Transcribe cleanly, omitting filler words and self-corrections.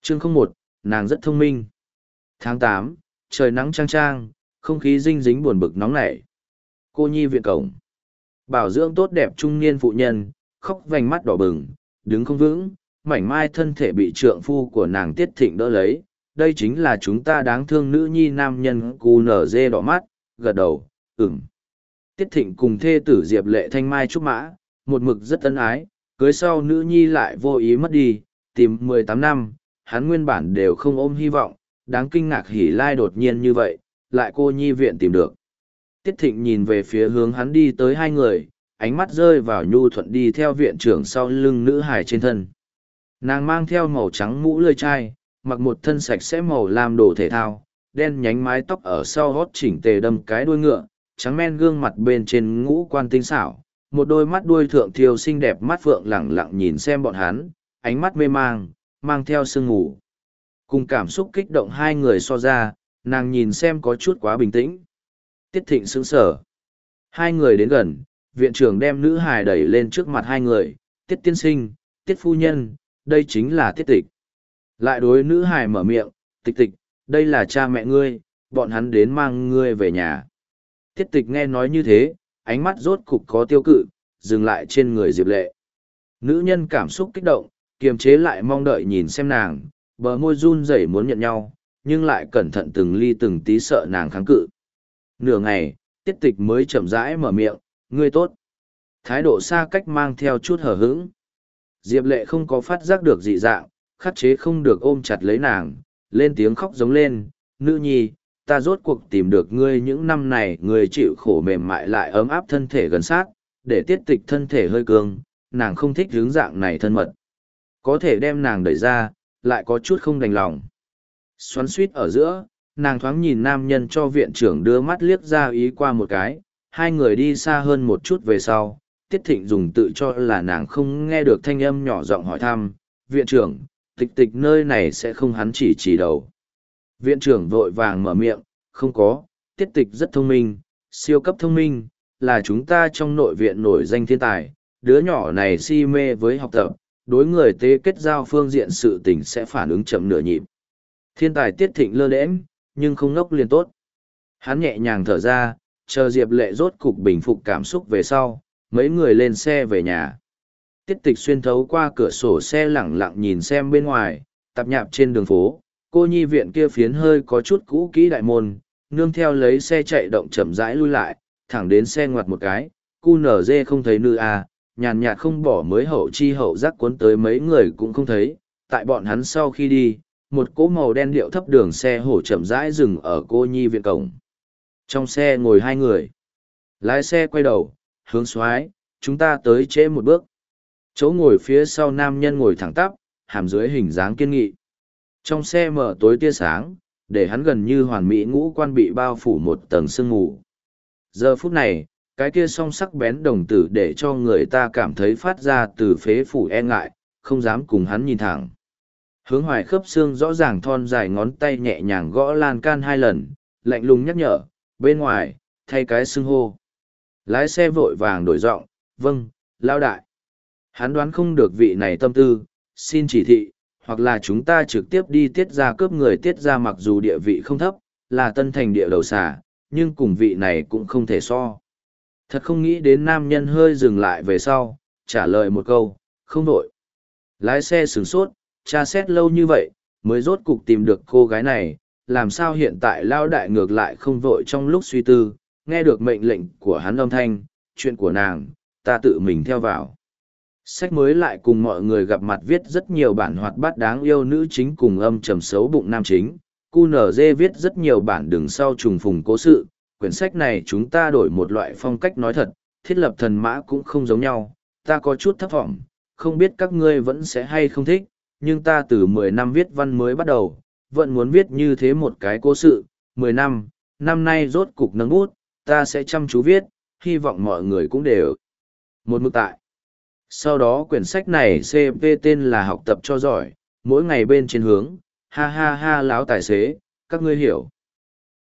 Chương 01, nàng rất thông minh. Tháng 8, trời nắng chang chang, không khí dinh dính buồn bực nóng nảy. Cô nhi viện cổng. Bảo dưỡng tốt đẹp trung niên phụ nhân, khóc vành mắt đỏ bừng, đứng không vững, mảnh mai thân thể bị trượng phu của nàng Tiết Thịnh đỡ lấy. Đây chính là chúng ta đáng thương nữ nhi nam nhân. Cu nở dê đỏ mắt, gật đầu, ửng. Tiết Thịnh cùng thê tử Diệp Lệ Thanh Mai trúc mã, một mực rất ân ái, cưới sau nữ nhi lại vô ý mất đi, tìm 18 năm, hắn nguyên bản đều không ôm hy vọng, đáng kinh ngạc hỉ lai đột nhiên như vậy, lại cô nhi viện tìm được. Tiết Thịnh nhìn về phía hướng hắn đi tới hai người, ánh mắt rơi vào nhu thuận đi theo viện trưởng sau lưng nữ hài trên thân. Nàng mang theo màu trắng mũ lươi chai, mặc một thân sạch sẽ màu lam đồ thể thao, đen nhánh mái tóc ở sau hót chỉnh tề đâm cái đuôi ngựa, trắng men gương mặt bên trên ngũ quan tinh xảo, một đôi mắt đuôi thượng thiêu xinh đẹp mắt phượng lẳng lặng nhìn xem bọn hắn, ánh mắt mê mang, mang theo sương ngủ. Cùng cảm xúc kích động hai người so ra, nàng nhìn xem có chút quá bình tĩnh. Tiết Thịnh sững sờ. Hai người đến gần, viện trưởng đem nữ hài đẩy lên trước mặt hai người, Tiết tiên sinh, Tiết phu nhân, đây chính là Tiết Tịch. Lại đối nữ hài mở miệng, Tịch Tịch, đây là cha mẹ ngươi, bọn hắn đến mang ngươi về nhà. Tiết Tịch nghe nói như thế, ánh mắt rốt cục có tiêu cự, dừng lại trên người Diệp Lệ. Nữ nhân cảm xúc kích động, kiềm chế lại mong đợi nhìn xem nàng, bờ môi run rẩy muốn nhận nhau, nhưng lại cẩn thận từng ly từng tí sợ nàng kháng cự. Nửa ngày, Tiết Tịch mới chậm rãi mở miệng, ngươi tốt. Thái độ xa cách mang theo chút hờ hững. Diệp Lệ không có phát giác được dị dạng, khắc chế không được ôm chặt lấy nàng, lên tiếng khóc giống lên, nữ nhi, ta rốt cuộc tìm được ngươi những năm này, ngươi chịu khổ mềm mại lại ấm áp thân thể gần sát, để Tiết Tịch thân thể hơi cương, nàng không thích hướng dạng này thân mật. Có thể đem nàng đẩy ra, lại có chút không đành lòng. Xoắn suýt ở giữa, nàng thoáng nhìn nam nhân cho viện trưởng đưa mắt liếc ra ý qua một cái, hai người đi xa hơn một chút về sau, Tiết Thịnh dùng tự cho là nàng không nghe được thanh âm nhỏ giọng hỏi thăm, viện trưởng, Tịch Tịch nơi này sẽ không hắn chỉ đầu. Viện trưởng vội vàng mở miệng, không có, Tiết Tịch rất thông minh, siêu cấp thông minh, là chúng ta trong nội viện nổi danh thiên tài, đứa nhỏ này si mê với học tập, đối người tế kết giao phương diện sự tình sẽ phản ứng chậm nửa nhịp. Thiên tài Tiết Thịnh lơ đễnh, nhưng không ngốc liền tốt. Hắn nhẹ nhàng thở ra, chờ Diệp Lệ rốt cục bình phục cảm xúc về sau, mấy người lên xe về nhà. Tiết Tịch xuyên thấu qua cửa sổ xe lẳng lặng nhìn xem bên ngoài, tạp nhạp trên đường phố, cô nhi viện kia phiến hơi có chút cũ kỹ đại môn, nương theo lấy xe chạy động chậm rãi lui lại, thẳng đến xe ngoặt một cái, cu nở dê không thấy nữ a, nhàn nhạt không bỏ mới hậu chi hậu giác cuốn tới mấy người cũng không thấy, tại bọn hắn sau khi đi, một cỗ màu đen điệu thấp đường xe hổ chậm rãi dừng ở cô nhi viện cổng. Trong xe ngồi hai người. Lái xe quay đầu, hướng xoái, chúng ta tới trễ một bước. Chỗ ngồi phía sau nam nhân ngồi thẳng tắp, hàm dưới hình dáng kiên nghị. Trong xe mở tối tia sáng, để hắn gần như hoàn mỹ ngũ quan bị bao phủ một tầng sương mù. Giờ phút này, cái kia song sắc bén đồng tử để cho người ta cảm thấy phát ra từ phế phủ e ngại, không dám cùng hắn nhìn thẳng. Hướng Hoài khớp xương rõ ràng thon dài ngón tay nhẹ nhàng gõ lan can hai lần, lạnh lùng nhắc nhở, bên ngoài, thay cái xưng hô. Lái xe vội vàng đổi giọng, vâng, lao đại. Hắn đoán không được vị này tâm tư, xin chỉ thị, hoặc là chúng ta trực tiếp đi Tiết ra cướp người Tiết ra, mặc dù địa vị không thấp, là tân thành địa đầu xà, nhưng cùng vị này cũng không thể so. Thật không nghĩ đến nam nhân hơi dừng lại về sau, trả lời một câu, không đổi. Lái xe sửng sốt, tra xét lâu như vậy, mới rốt cục tìm được cô gái này, làm sao hiện tại lao đại ngược lại không vội trong lúc suy tư, nghe được mệnh lệnh của hắn âm thanh, chuyện của nàng, ta tự mình theo vào. Sách mới lại cùng mọi người gặp mặt viết rất nhiều bản hoạt bát đáng yêu nữ chính cùng âm trầm xấu bụng nam chính, QNZ viết rất nhiều bản đường sau trùng phùng cố sự, quyển sách này chúng ta đổi một loại phong cách nói thật, thiết lập thần mã cũng không giống nhau, ta có chút thấp vọng, không biết các ngươi vẫn sẽ hay không thích, nhưng ta từ 10 năm viết văn mới bắt đầu, vẫn muốn viết như thế một cái cố sự, 10 năm, năm nay rốt cục nâng bút, ta sẽ chăm chú viết, hy vọng mọi người cũng đều một mực tại. Sau đó quyển sách này CP tên là học tập cho giỏi, mỗi ngày bên trên hướng, ha ha ha láo tài xế, các ngươi hiểu.